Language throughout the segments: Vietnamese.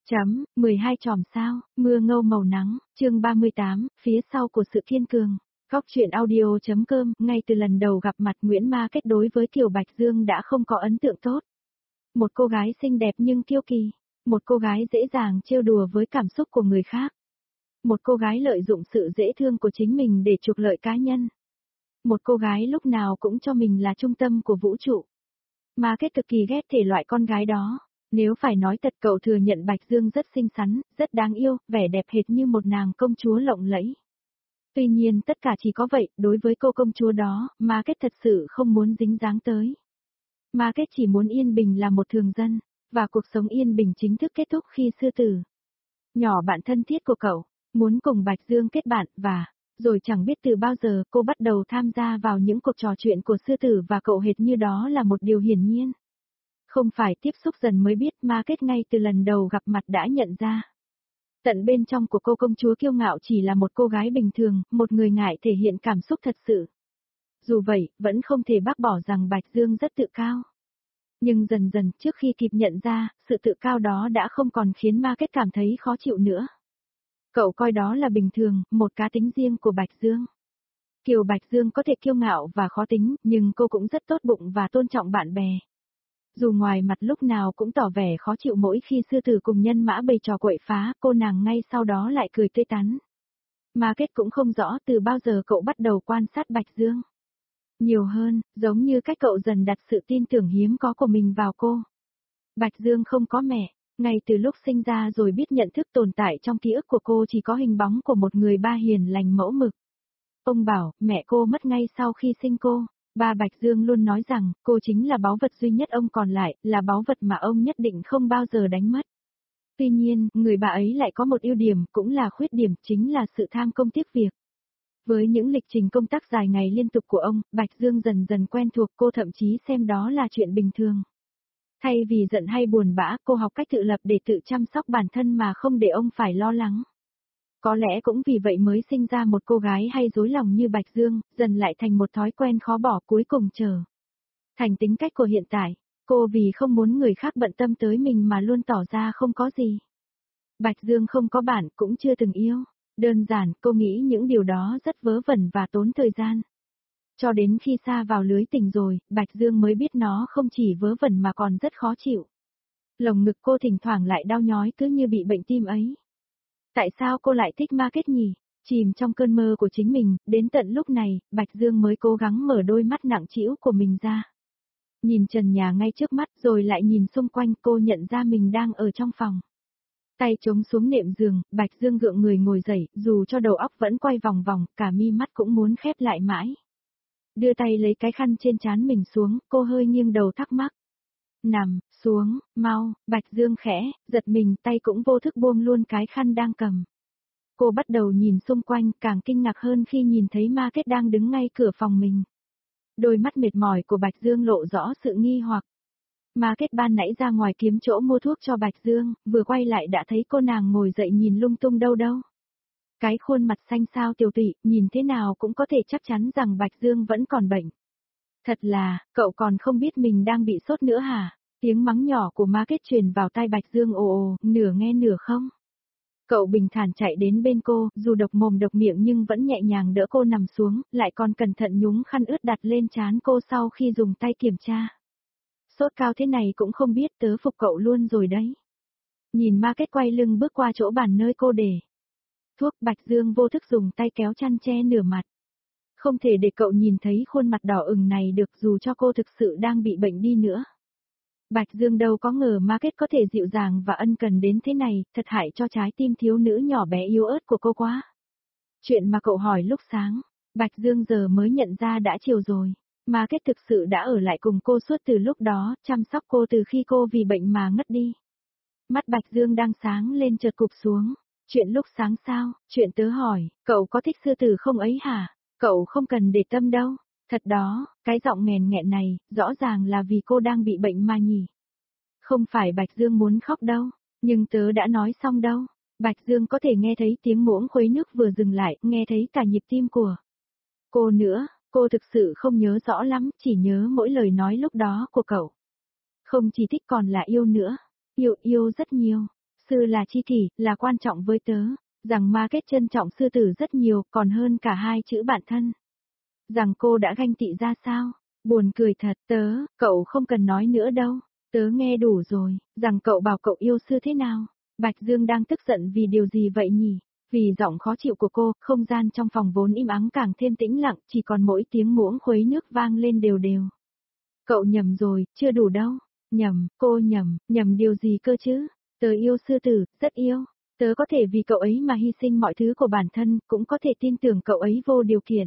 12 chòm sao, mưa ngâu màu nắng, chương 38, phía sau của sự kiên cường. Góc truyện audio.com, ngay từ lần đầu gặp mặt Nguyễn Ma Kết đối với Kiều Bạch Dương đã không có ấn tượng tốt. Một cô gái xinh đẹp nhưng kiêu kỳ, một cô gái dễ dàng trêu đùa với cảm xúc của người khác. Một cô gái lợi dụng sự dễ thương của chính mình để trục lợi cá nhân. Một cô gái lúc nào cũng cho mình là trung tâm của vũ trụ. Ma Kết cực kỳ ghét thể loại con gái đó. Nếu phải nói thật, cậu thừa nhận Bạch Dương rất xinh xắn, rất đáng yêu, vẻ đẹp hệt như một nàng công chúa lộng lẫy. Tuy nhiên tất cả chỉ có vậy, đối với cô công chúa đó, Ma Kết thật sự không muốn dính dáng tới. Ma Kết chỉ muốn yên bình là một thường dân, và cuộc sống yên bình chính thức kết thúc khi sư tử nhỏ bạn thân thiết của cậu, muốn cùng Bạch Dương kết bạn và, rồi chẳng biết từ bao giờ cô bắt đầu tham gia vào những cuộc trò chuyện của sư tử và cậu hệt như đó là một điều hiển nhiên. Không phải tiếp xúc dần mới biết, Ma Kết ngay từ lần đầu gặp mặt đã nhận ra. Tận bên trong của cô công chúa kiêu ngạo chỉ là một cô gái bình thường, một người ngại thể hiện cảm xúc thật sự. Dù vậy, vẫn không thể bác bỏ rằng Bạch Dương rất tự cao. Nhưng dần dần, trước khi kịp nhận ra, sự tự cao đó đã không còn khiến Ma Kết cảm thấy khó chịu nữa. Cậu coi đó là bình thường, một cá tính riêng của Bạch Dương. Kiều Bạch Dương có thể kiêu ngạo và khó tính, nhưng cô cũng rất tốt bụng và tôn trọng bạn bè. Dù ngoài mặt lúc nào cũng tỏ vẻ khó chịu mỗi khi sư tử cùng nhân mã bày trò quậy phá, cô nàng ngay sau đó lại cười tươi tắn. Ma Kết cũng không rõ từ bao giờ cậu bắt đầu quan sát Bạch Dương. Nhiều hơn, giống như cách cậu dần đặt sự tin tưởng hiếm có của mình vào cô. Bạch Dương không có mẹ, ngay từ lúc sinh ra rồi biết nhận thức tồn tại trong ký ức của cô chỉ có hình bóng của một người ba hiền lành mẫu mực. Ông bảo, mẹ cô mất ngay sau khi sinh cô. Ba Bạch Dương luôn nói rằng, cô chính là báu vật duy nhất ông còn lại, là báu vật mà ông nhất định không bao giờ đánh mất. Tuy nhiên, người bà ấy lại có một ưu điểm, cũng là khuyết điểm, chính là sự tham công tiếc việc. Với những lịch trình công tác dài ngày liên tục của ông, Bạch Dương dần dần quen thuộc, cô thậm chí xem đó là chuyện bình thường. Thay vì giận hay buồn bã, cô học cách tự lập để tự chăm sóc bản thân mà không để ông phải lo lắng. Có lẽ cũng vì vậy mới sinh ra một cô gái hay dối lòng như Bạch Dương, dần lại thành một thói quen khó bỏ, cuối cùng trở thành tính cách của hiện tại. Cô vì không muốn người khác bận tâm tới mình mà luôn tỏ ra không có gì. Bạch Dương không có bạn, cũng chưa từng yêu. Đơn giản, cô nghĩ những điều đó rất vớ vẩn và tốn thời gian. Cho đến khi sa vào lưới tình rồi, Bạch Dương mới biết nó không chỉ vớ vẩn mà còn rất khó chịu. Lồng ngực cô thỉnh thoảng lại đau nhói cứ như bị bệnh tim ấy. Tại sao cô lại thích Ma Kết nhỉ? Chìm trong cơn mơ của chính mình, đến tận lúc này, Bạch Dương mới cố gắng mở đôi mắt nặng trĩu của mình ra. Nhìn trần nhà ngay trước mắt rồi lại nhìn xung quanh, cô nhận ra mình đang ở trong phòng. Tay chống xuống nệm giường, Bạch Dương gượng người ngồi dậy, dù cho đầu óc vẫn quay vòng vòng, cả mi mắt cũng muốn khép lại mãi. Đưa tay lấy cái khăn trên trán mình xuống, cô hơi nghiêng đầu thắc mắc. Nằm, xuống, mau, Bạch Dương khẽ, giật mình, tay cũng vô thức buông luôn cái khăn đang cầm. Cô bắt đầu nhìn xung quanh, càng kinh ngạc hơn khi nhìn thấy Ma Kết đang đứng ngay cửa phòng mình. Đôi mắt mệt mỏi của Bạch Dương lộ rõ sự nghi hoặc. Ma Kết ban nãy ra ngoài kiếm chỗ mua thuốc cho Bạch Dương, vừa quay lại đã thấy cô nàng ngồi dậy nhìn lung tung đâu đâu. Cái khuôn mặt xanh xao tiều tụy, nhìn thế nào cũng có thể chắc chắn rằng Bạch Dương vẫn còn bệnh. Thật là, cậu còn không biết mình đang bị sốt nữa hả? Tiếng mắng nhỏ của Ma Kết truyền vào tai Bạch Dương ồ ồ, nửa nghe nửa không. Cậu bình thản chạy đến bên cô, dù độc mồm độc miệng nhưng vẫn nhẹ nhàng đỡ cô nằm xuống, lại còn cẩn thận nhúng khăn ướt đặt lên trán cô sau khi dùng tay kiểm tra. Sốt cao thế này cũng không biết, tớ phục cậu luôn rồi đấy. Nhìn Ma Kết quay lưng bước qua chỗ bàn nơi cô để thuốc, Bạch Dương vô thức dùng tay kéo chăn che nửa mặt. Không thể để cậu nhìn thấy khuôn mặt đỏ ửng này được, dù cho cô thực sự đang bị bệnh đi nữa. Bạch Dương đâu có ngờ Ma Kết có thể dịu dàng và ân cần đến thế này, thật hại cho trái tim thiếu nữ nhỏ bé yếu ớt của cô quá. Chuyện mà cậu hỏi lúc sáng, Bạch Dương giờ mới nhận ra đã chiều rồi. Ma Kết thực sự đã ở lại cùng cô suốt từ lúc đó, chăm sóc cô từ khi cô vì bệnh mà ngất đi. Mắt Bạch Dương đang sáng lên chợt cụp xuống. Chuyện lúc sáng sao? Chuyện tớ hỏi, cậu có thích sư tử không ấy hả? Cậu không cần để tâm đâu. Thật đó, cái giọng nghèn nghẹn này, rõ ràng là vì cô đang bị bệnh mà nhỉ. Không phải Bạch Dương muốn khóc đâu, nhưng tớ đã nói xong đâu. Bạch Dương có thể nghe thấy tiếng muỗng khuấy nước vừa dừng lại, nghe thấy cả nhịp tim của cô nữa. Cô thực sự không nhớ rõ lắm, chỉ nhớ mỗi lời nói lúc đó của cậu. Không chỉ thích còn là yêu nữa. Yêu rất nhiều. Sư là chi kỷ, là quan trọng với tớ, rằng Market trân trọng sư tử rất nhiều, còn hơn cả hai chữ bạn thân. Rằng cô đã ganh tị ra sao? Buồn cười thật, cậu không cần nói nữa đâu, tớ nghe đủ rồi, rằng cậu bảo cậu yêu sư thế nào? Bạch Dương đang tức giận vì điều gì vậy nhỉ? Vì giọng khó chịu của cô, không gian trong phòng vốn im ắng càng thêm tĩnh lặng, chỉ còn mỗi tiếng muỗng khuấy nước vang lên đều đều. Cậu nhầm rồi, chưa đủ đâu. Nhầm, cô nhầm điều gì cơ chứ? Tớ yêu sư tử, rất yêu. Tớ có thể vì cậu ấy mà hy sinh mọi thứ của bản thân, cũng có thể tin tưởng cậu ấy vô điều kiện.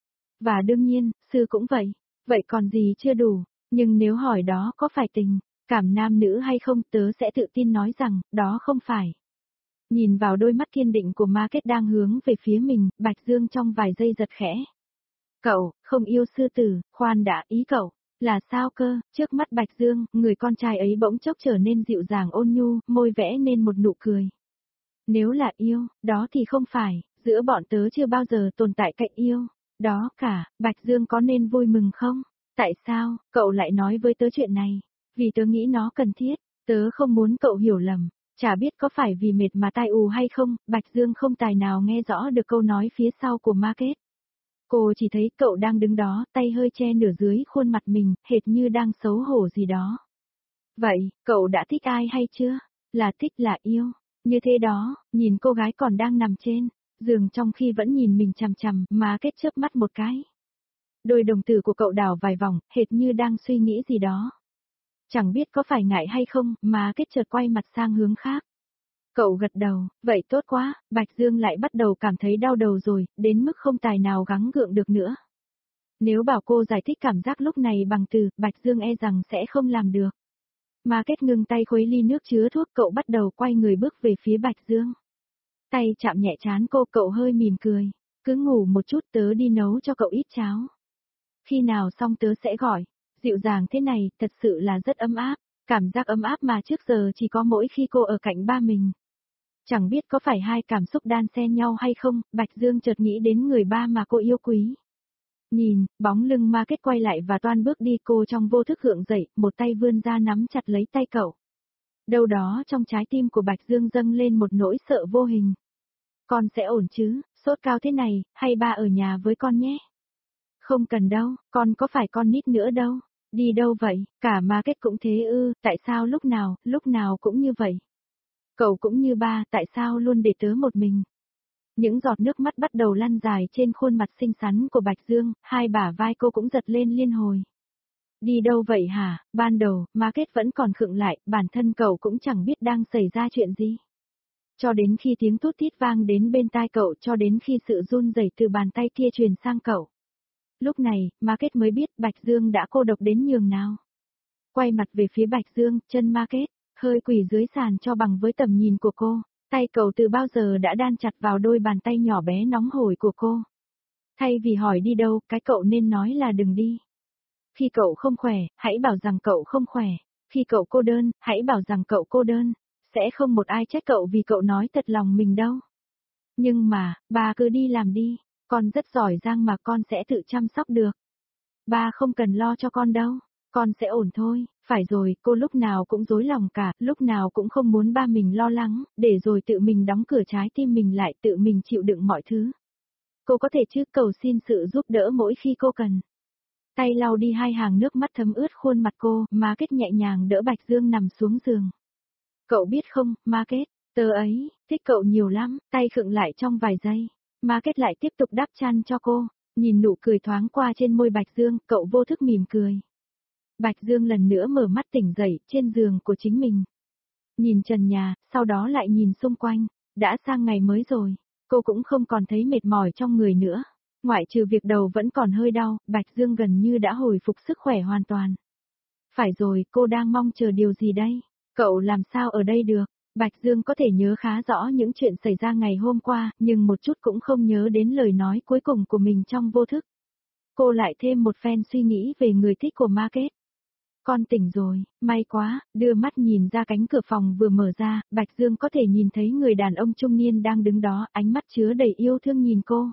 Và đương nhiên, sư cũng vậy. Vậy còn gì chưa đủ? Nhưng nếu hỏi đó có phải tình cảm nam nữ hay không, tớ sẽ tự tin nói rằng, đó không phải. Nhìn vào đôi mắt kiên định của Market đang hướng về phía mình, Bạch Dương trong vài giây giật khẽ. Cậu, không yêu sư tử, khoan đã, ý cậu, là sao cơ? Trước mắt Bạch Dương, người con trai ấy bỗng chốc trở nên dịu dàng ôn nhu, môi vẽ nên một nụ cười. Nếu là yêu, đó thì không phải, giữa bọn tớ chưa bao giờ tồn tại cạnh yêu. Đó cả, Bạch Dương có nên vui mừng không? Tại sao, cậu lại nói với tớ chuyện này? Vì tớ nghĩ nó cần thiết, tớ không muốn cậu hiểu lầm. Chả biết có phải vì mệt mà tai ù hay không, Bạch Dương không tài nào nghe rõ được câu nói phía sau của Market. Cô chỉ thấy cậu đang đứng đó, tay hơi che nửa dưới khuôn mặt mình, hệt như đang xấu hổ gì đó. Vậy, cậu đã thích ai hay chưa? Là thích là yêu. Như thế đó, nhìn cô gái còn đang nằm trên giường trong khi vẫn nhìn mình chằm chằm, Market chớp mắt một cái. Đôi đồng tử của cậu đảo vài vòng, hệt như đang suy nghĩ gì đó. Chẳng biết có phải ngại hay không, Market chợt quay mặt sang hướng khác. Cậu gật đầu, vậy tốt quá, Bạch Dương lại bắt đầu cảm thấy đau đầu rồi, đến mức không tài nào gắng gượng được nữa. Nếu bảo cô giải thích cảm giác lúc này bằng từ, Bạch Dương e rằng sẽ không làm được. Market ngừng tay khuấy ly nước chứa thuốc, cậu bắt đầu quay người bước về phía Bạch Dương. Tay chạm nhẹ trán cô, cậu hơi mỉm cười. Cứ ngủ một chút, tớ đi nấu cho cậu ít cháo. Khi nào xong tớ sẽ gọi. Dịu dàng thế này, thật sự là rất ấm áp. Cảm giác ấm áp mà trước giờ chỉ có mỗi khi cô ở cạnh ba mình. Chẳng biết có phải hai cảm xúc đan xen nhau hay không, Bạch Dương chợt nghĩ đến người ba mà cô yêu quý. Nhìn, bóng lưng Market quay lại và toan bước đi, cô trong vô thức gượng dậy, một tay vươn ra nắm chặt lấy tay cậu. Đâu đó trong trái tim của Bạch Dương dâng lên một nỗi sợ vô hình. Con sẽ ổn chứ, sốt cao thế này, hay ba ở nhà với con nhé? Không cần đâu, con có phải con nít nữa đâu. Đi đâu vậy, cả Market cũng thế ư, tại sao lúc nào cũng như vậy? Cậu cũng như ba, tại sao luôn để tớ một mình? Những giọt nước mắt bắt đầu lăn dài trên khuôn mặt xinh xắn của Bạch Dương, hai bả vai cô cũng giật lên liên hồi. Đi đâu vậy hả? Ban đầu, Market vẫn còn khựng lại, bản thân cậu cũng chẳng biết đang xảy ra chuyện gì. Cho đến khi tiếng tút tít vang đến bên tai cậu, cho đến khi sự run rẩy từ bàn tay kia truyền sang cậu. Lúc này, Market mới biết Bạch Dương đã cô độc đến nhường nào. Quay mặt về phía Bạch Dương, chân Market hơi quỳ dưới sàn cho bằng với tầm nhìn của cô. Tay cậu từ bao giờ đã đan chặt vào đôi bàn tay nhỏ bé nóng hổi của cô. Thay vì hỏi đi đâu, cái cậu nên nói là đừng đi. Khi cậu không khỏe, hãy bảo rằng cậu không khỏe. Khi cậu cô đơn, hãy bảo rằng cậu cô đơn. Sẽ không một ai trách cậu vì cậu nói thật lòng mình đâu. Nhưng mà, ba cứ đi làm đi. Con rất giỏi giang mà con sẽ tự chăm sóc được. Ba không cần lo cho con đâu. Con sẽ ổn thôi. Phải rồi, cô lúc nào cũng rối lòng cả, lúc nào cũng không muốn ba mình lo lắng, để rồi tự mình đóng cửa trái tim mình lại, tự mình chịu đựng mọi thứ. Cô có thể chứ, cầu xin sự giúp đỡ mỗi khi cô cần. Tay lau đi hai hàng nước mắt thấm ướt khuôn mặt cô, Market nhẹ nhàng đỡ Bạch Dương nằm xuống giường. Cậu biết không, Market, tớ ấy, thích cậu nhiều lắm, tay khựng lại trong vài giây. Market lại tiếp tục đắp chăn cho cô, nhìn nụ cười thoáng qua trên môi Bạch Dương, cậu vô thức mỉm cười. Bạch Dương lần nữa mở mắt tỉnh dậy, trên giường của chính mình. Nhìn trần nhà, sau đó lại nhìn xung quanh, đã sang ngày mới rồi, cô cũng không còn thấy mệt mỏi trong người nữa. Ngoại trừ việc đầu vẫn còn hơi đau, Bạch Dương gần như đã hồi phục sức khỏe hoàn toàn. Phải rồi, cô đang mong chờ điều gì đây? Cậu làm sao ở đây được? Bạch Dương có thể nhớ khá rõ những chuyện xảy ra ngày hôm qua, nhưng một chút cũng không nhớ đến lời nói cuối cùng của mình trong vô thức. Cô lại thêm một phen suy nghĩ về người thích của Market. Con tỉnh rồi, may quá, đưa mắt nhìn ra cánh cửa phòng vừa mở ra, Bạch Dương có thể nhìn thấy người đàn ông trung niên đang đứng đó, ánh mắt chứa đầy yêu thương nhìn cô.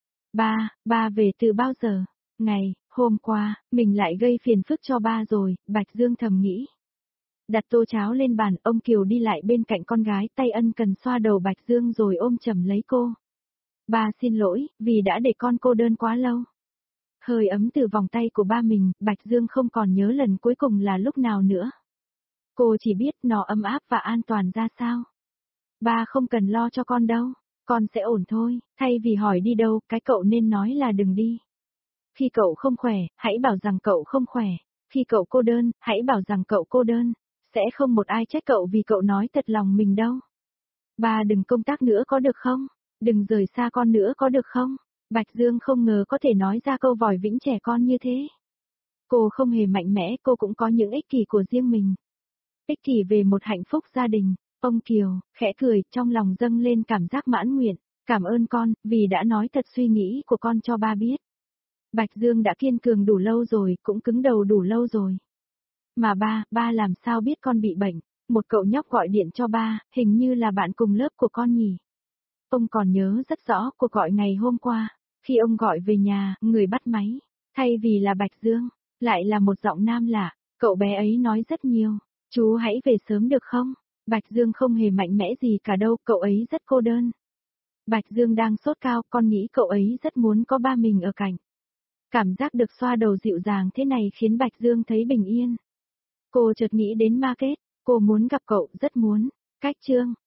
Ba về từ bao giờ? Ngày, hôm qua, mình lại gây phiền phức cho ba rồi, Bạch Dương thầm nghĩ. Đặt tô cháo lên bàn, ông Kiều đi lại bên cạnh con gái, tay ân cần xoa đầu Bạch Dương rồi ôm chầm lấy cô. Ba xin lỗi, vì đã để con cô đơn quá lâu. Hơi ấm từ vòng tay của ba mình, Bạch Dương không còn nhớ lần cuối cùng là lúc nào nữa. Cô chỉ biết nó ấm áp và an toàn ra sao. Ba không cần lo cho con đâu, con sẽ ổn thôi, thay vì hỏi đi đâu, cái cậu nên nói là đừng đi. Khi cậu không khỏe, hãy bảo rằng cậu không khỏe. Khi cậu cô đơn, hãy bảo rằng cậu cô đơn. Sẽ không một ai trách cậu vì cậu nói thật lòng mình đâu. Ba đừng công tác nữa có được không? Đừng rời xa con nữa có được không? Bạch Dương không ngờ có thể nói ra câu vòi vĩnh trẻ con như thế. Cô không hề mạnh mẽ, cô cũng có những ích kỷ của riêng mình. Ích kỷ về một hạnh phúc gia đình. Ông Kiều, khẽ cười, trong lòng dâng lên cảm giác mãn nguyện. Cảm ơn con, vì đã nói thật suy nghĩ của con cho ba biết. Bạch Dương đã kiên cường đủ lâu rồi, cũng cứng đầu đủ lâu rồi. Mà ba làm sao biết con bị bệnh? Một cậu nhóc gọi điện cho ba, hình như là bạn cùng lớp của con nhỉ. Ông còn nhớ rất rõ cuộc gọi ngày hôm qua. Khi ông gọi về nhà, người bắt máy, thay vì là Bạch Dương, lại là một giọng nam lạ. Cậu bé ấy nói rất nhiều. Chú hãy về sớm được không? Bạch Dương không hề mạnh mẽ gì cả đâu, cậu ấy rất cô đơn. Bạch Dương đang sốt cao, con nghĩ cậu ấy rất muốn có ba mình ở cạnh. Cảm giác được xoa đầu dịu dàng thế này khiến Bạch Dương thấy bình yên. Cô chợt nghĩ đến Market, cô muốn gặp cậu, rất muốn. Cách chương